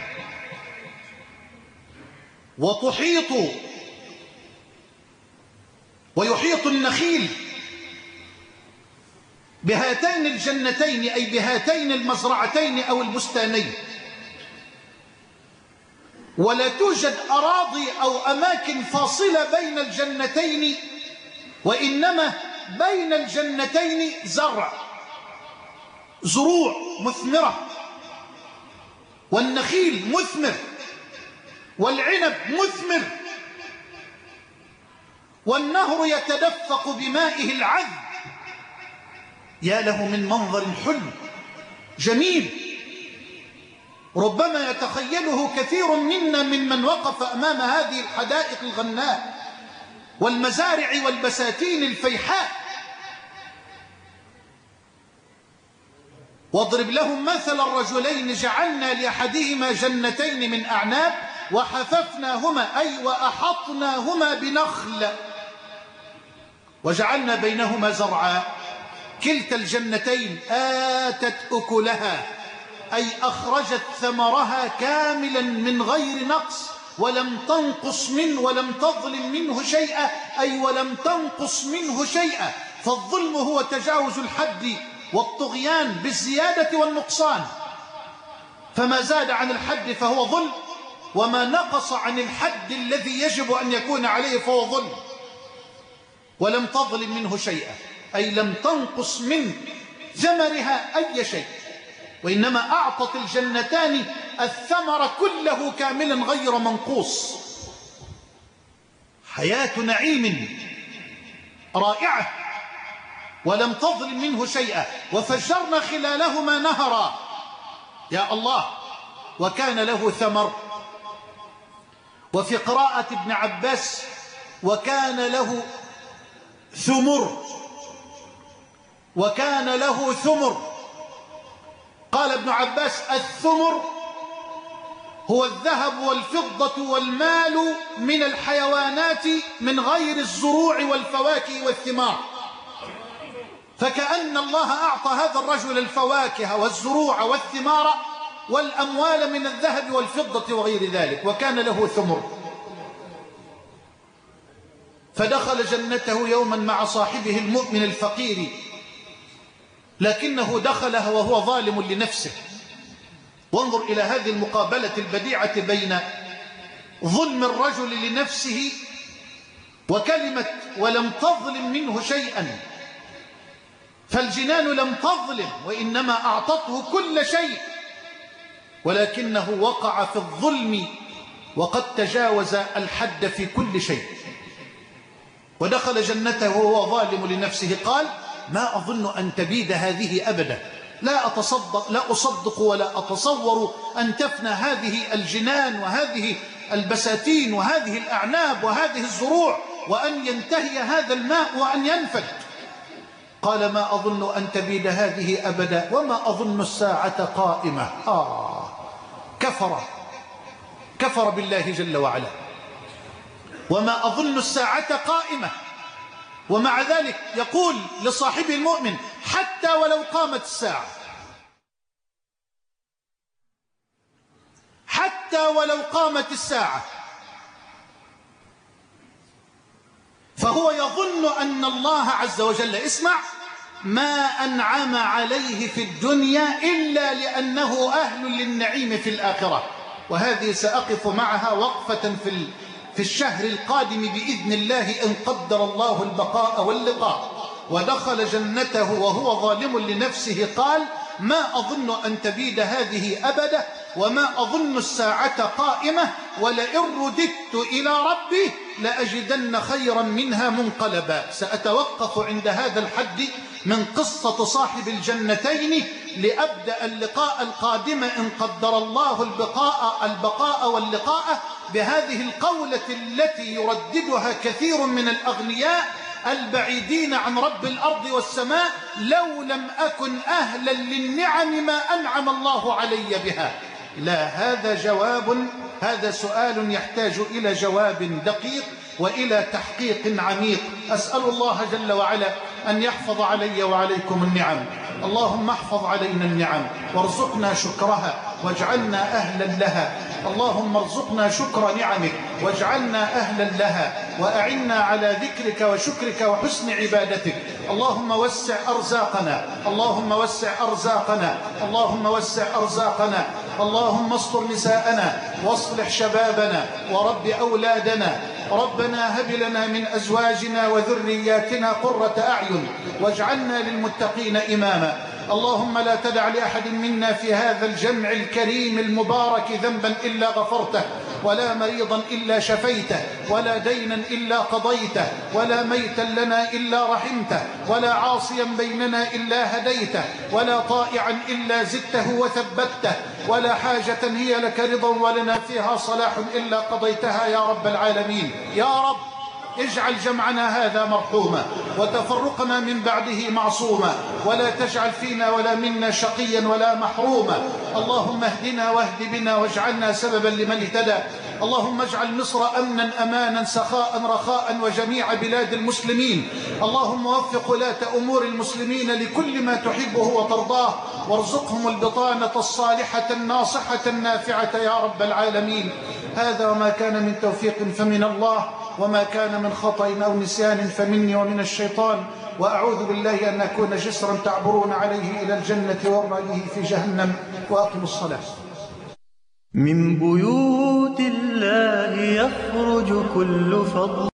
ويحيط النخيل بهاتين الجنتين، أي بهاتين المزرعتين أو البستانين. ولا توجد أراضي أو أماكن فاصلة بين الجنتين، وإنما بين الجنتين زرع، زروع مثمرة، والنخيل مثمر، والعنب مثمر، والنهر يتدفق بمائه العذب. يا له من منظر حلو جميل، ربما يتخيله كثير منا ممن وقف أمام هذه الحدائق الغناء والمزارع والبساتين الفيحاء. واضرب لهم مثل الرجلين جعلنا لأحدهما جنتين من أعناب وحففناهما، أي وأحطناهما بنخل وجعلنا بينهما زرعا. كلتا الجنتين آتت أكلها، أي أخرجت ثمرها كاملا من غير نقص، ولم تنقص منه ولم تظلم منه شيئا، أي ولم تنقص منه شيئا. فالظلم هو تجاوز الحد والطغيان بالزيادة والنقصان، فما زاد عن الحد فهو ظلم، وما نقص عن الحد الذي يجب أن يكون عليه فهو ظلم. ولم تظلم منه شيئا، أي لم تنقص من ثمرها أي شيء، وإنما أعطت الجنتان الثمر كله كاملا غير منقوص. حياة نعيم رائعة ولم تظلم منه شيئا. وفجرنا خلالهما نهرا، يا الله، وكان له ثمر. وفي قراءة ابن عباس وكان له ثمر، وكان له ثمر. قال ابن عباس الثمر هو الذهب والفضة والمال من الحيوانات من غير الزروع والفواكه والثمار. فكأن الله أعطى هذا الرجل الفواكه والزروع والثمار والأموال من الذهب والفضة وغير ذلك، وكان له ثمر. فدخل جنته يوما مع صاحبه المؤمن الفقير، لكنه دخلها وهو ظالم لنفسه. وانظر إلى هذه المقابلة البديعة بين ظلم الرجل لنفسه وكلمة ولم تظلم منه شيئا. فالجنان لم تظلم، وإنما أعطته كل شيء، ولكنه وقع في الظلم وقد تجاوز الحد في كل شيء. ودخل جنته وهو ظالم لنفسه. قال ما أظن أن تبيد هذه أبدا، لا أصدق ولا أتصور أن تفنى هذه الجنان وهذه البساتين وهذه الأعناب وهذه الزروع، وأن ينتهي هذا الماء وأن ينفد. قال ما أظن أن تبيد هذه أبدا وما أظن الساعة قائمة. كفر بالله جل وعلا. وما أظن الساعة قائمة، ومع ذلك يقول لصاحبه المؤمن حتى ولو قامت الساعة، حتى ولو قامت الساعة. فهو يظن أن الله عز وجل، اسمع، ما أنعم عليه في الدنيا إلا لأنه أهل للنعيم في الآخرة. وهذه سأقف معها وقفة في الشهر القادم بإذن الله إن قدر الله البقاء واللقاء. ودخل جنته وهو ظالم لنفسه قال: ما أظن أن تبيد هذه أبدا، وما أظن الساعة قائمة، ولئن رددت إلى ربي لأجدن خيرا منها منقلبا. سأتوقف عند هذا الحد من قصة صاحب الجنتين لأبدأ اللقاء القادم إن قدر الله البقاء واللقاء بهذه القولة التي يرددها كثير من الأغنياء البعيدين عن رب الأرض والسماء: لو لم أكن أهلا للنعم ما أنعم الله علي بها. لا، هذا سؤال يحتاج إلى جواب دقيق وإلى تحقيق عميق. أسأل الله جل وعلا أن يحفظ علي وعليكم النعم. اللهم احفظ علينا النعم وارزقنا شكرها واجعلنا أهلا لها. اللهم ارزقنا شكر نعمك واجعلنا أهلا لها، وأعنا على ذكرك وشكرك وحسن عبادتك. اللهم وسع أرزاقنا، اللهم وسع أرزاقنا، اللهم وسع أرزاقنا. اللهم استر نساءنا واصلح شبابنا ورب أولادنا. ربنا هب لنا من أزواجنا وذرياتنا قرة أعين واجعلنا للمتقين إماما. اللهم لا تدع لأحد منا في هذا الجمع الكريم المبارك ذنبا إلا غفرته، ولا مريضا إلا شفيته، ولا دينا إلا قضيته، ولا ميتا لنا إلا رحمته، ولا عاصيا بيننا إلا هديته، ولا طائعا إلا زدته وثبته، ولا حاجة هي لك رضا ولنا فيها صلاح إلا قضيتها يا رب العالمين. يا رب اجعل جمعنا هذا مرحوما وتفرقنا من بعده معصوما، ولا تجعل فينا ولا منا شقيا ولا محروما. اللهم اهدنا واهد بنا واجعلنا سببا لمن اهتدى. اللهم اجعل مصر أمنا أمانا سخاء رخاء وجميع بلاد المسلمين. اللهم وفق ولاة أمور المسلمين لكل ما تحبه وترضاه، وارزقهم البطانة الصالحة الناصحة النافعة يا رب العالمين. هذا وما كان من توفيق فمن الله، وما كان من خطأ أو نسيان فمني ومن الشيطان. وأعوذ بالله أن أكون جسرا تعبرون عليه إلى الجنة وأرميه في جهنم. وأقم الصلاة. من بيوت الله يخرج كل فضل